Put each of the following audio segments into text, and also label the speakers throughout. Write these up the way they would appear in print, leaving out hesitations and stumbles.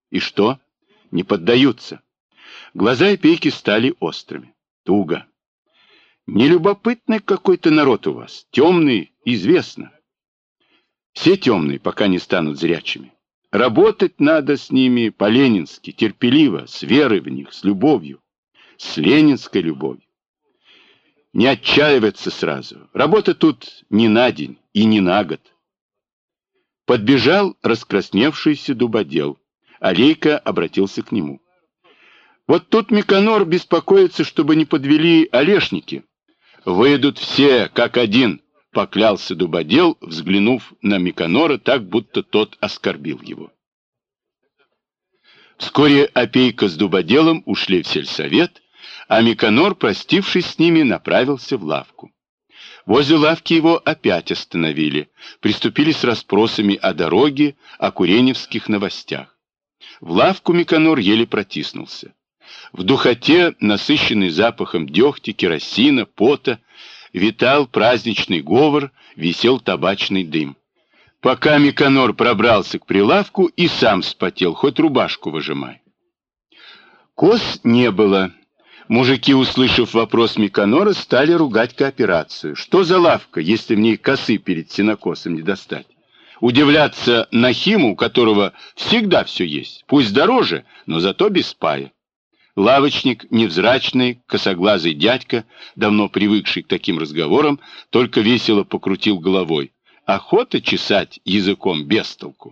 Speaker 1: И что? Не поддаются. Глаза Опейки стали острыми. Туго. Нелюбопытный какой-то народ у вас. Темный, известно. Все темные, пока не станут зрячими. Работать надо с ними по-ленински, терпеливо, с верой в них, с любовью. С ленинской любовью. Не отчаиваться сразу. Работа тут не на день и не на год. Подбежал раскрасневшийся дубодел. Алейка обратился к нему. Вот тут Миконор беспокоится, чтобы не подвели олешники. Выйдут все, как один, поклялся дубодел, взглянув на Миконора так, будто тот оскорбил его. Вскоре Опейка с дубоделом ушли в сельсовет, а Миконор, простившись с ними, направился в лавку. Возле лавки его опять остановили, приступили с расспросами о дороге, о куреневских новостях. В лавку Миконор еле протиснулся. В духоте, насыщенный запахом дегтя, керосина, пота, витал праздничный говор, висел табачный дым. Пока Миконор пробрался к прилавку и сам вспотел, хоть рубашку выжимай. Коз не было. Мужики, услышав вопрос Миконора, стали ругать кооперацию. Что за лавка, если в ней косы перед сенокосом не достать? Удивляться Нахиму, у которого всегда все есть, пусть дороже, но зато без пая. Лавочник, невзрачный, косоглазый дядька, давно привыкший к таким разговорам, только весело покрутил головой. Охота чесать языком без толку.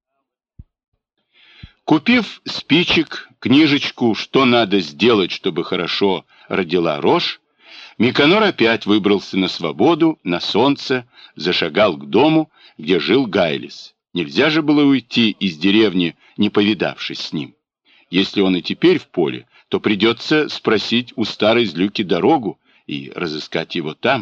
Speaker 1: Купив спичек, книжечку «Что надо сделать, чтобы хорошо родила рожь», Миконор опять выбрался на свободу, на солнце, зашагал к дому, где жил Гайлис. Нельзя же было уйти из деревни, не повидавшись с ним. Если он и теперь в поле, то придется спросить у старой злюки дорогу и разыскать его там.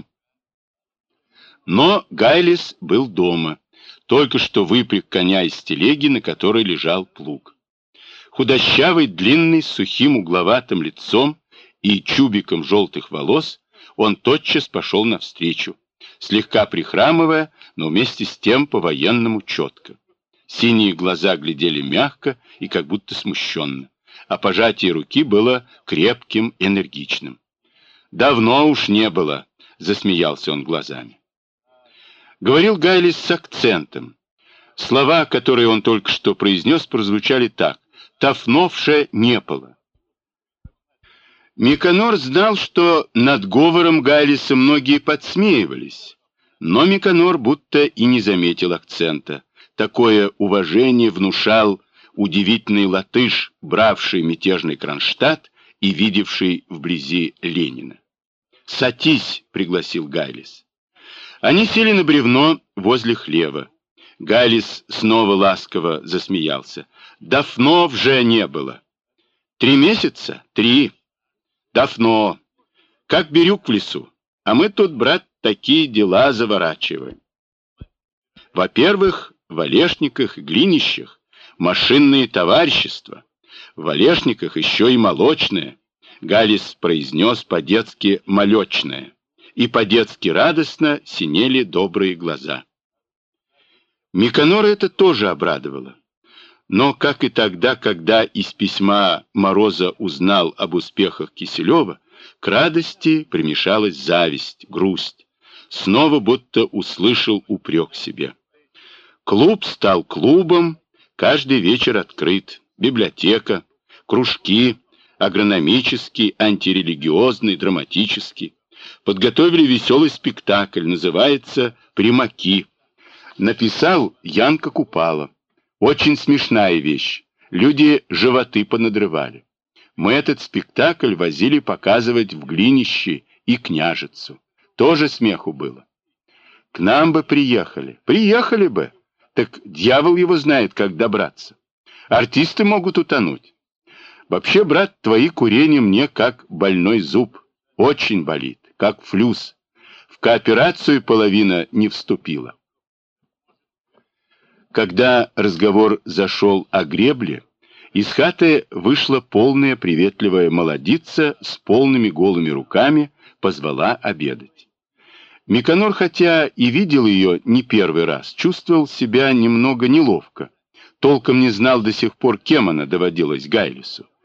Speaker 1: Но Гайлис был дома, только что выпряг коня из телеги, на которой лежал плуг. Худощавый, длинный, с сухим угловатым лицом и чубиком желтых волос, он тотчас пошел навстречу, слегка прихрамывая, но вместе с тем по-военному четко. Синие глаза глядели мягко и как будто смущенно, а пожатие руки было крепким, энергичным. «Давно уж не было», — засмеялся он глазами. Говорил Гайлис с акцентом. Слова, которые он только что произнес, прозвучали так: «Тафновше не было». Миконор знал, что над говором Гайлиса многие подсмеивались, но Миконор будто и не заметил акцента. Такое уважение внушал удивительный латыш, бравший мятежный Кронштадт и видевший вблизи Ленина. «Садись», — пригласил Гайлис. Они сели на бревно возле хлева. Гайлис снова ласково засмеялся. «Дафно вже не было». 3 месяца? 3. Дафно. Как бирюк в лесу. А мы тут, брат, такие дела заворачиваем. Во-первых, в Олешниках и Глинищах машинные товарищества. В Олешниках еще и молочное. Гайлис произнес по-детски «молечное». И по-детски радостно синели добрые глаза. Миконора это тоже обрадовало. Но, как и тогда, когда из письма Мороза узнал об успехах Киселева, к радости примешалась зависть, грусть. Снова будто услышал упрек себе. Клуб стал клубом, каждый вечер открыт. Библиотека, кружки, агрономический, антирелигиозный, драматический. Подготовили веселый спектакль, называется «Примаки». Написал Янка Купала. Очень смешная вещь. Люди животы понадрывали. Мы этот спектакль возили показывать в Глинище и Княжицу. Тоже смеху было. К нам бы приехали. Приехали бы. Так дьявол его знает, как добраться. Артисты могут утонуть. Вообще, брат, твои курения мне как больной зуб. Очень болит, как флюс. В кооперацию половина не вступила. Когда разговор зашел о гребле, из хаты вышла полная приветливая молодица с полными голыми руками, позвала обедать. Миконор, хотя и видел ее не первый раз, чувствовал себя немного неловко. толком не знал до сих пор, кем она доводилась Гайлюсу.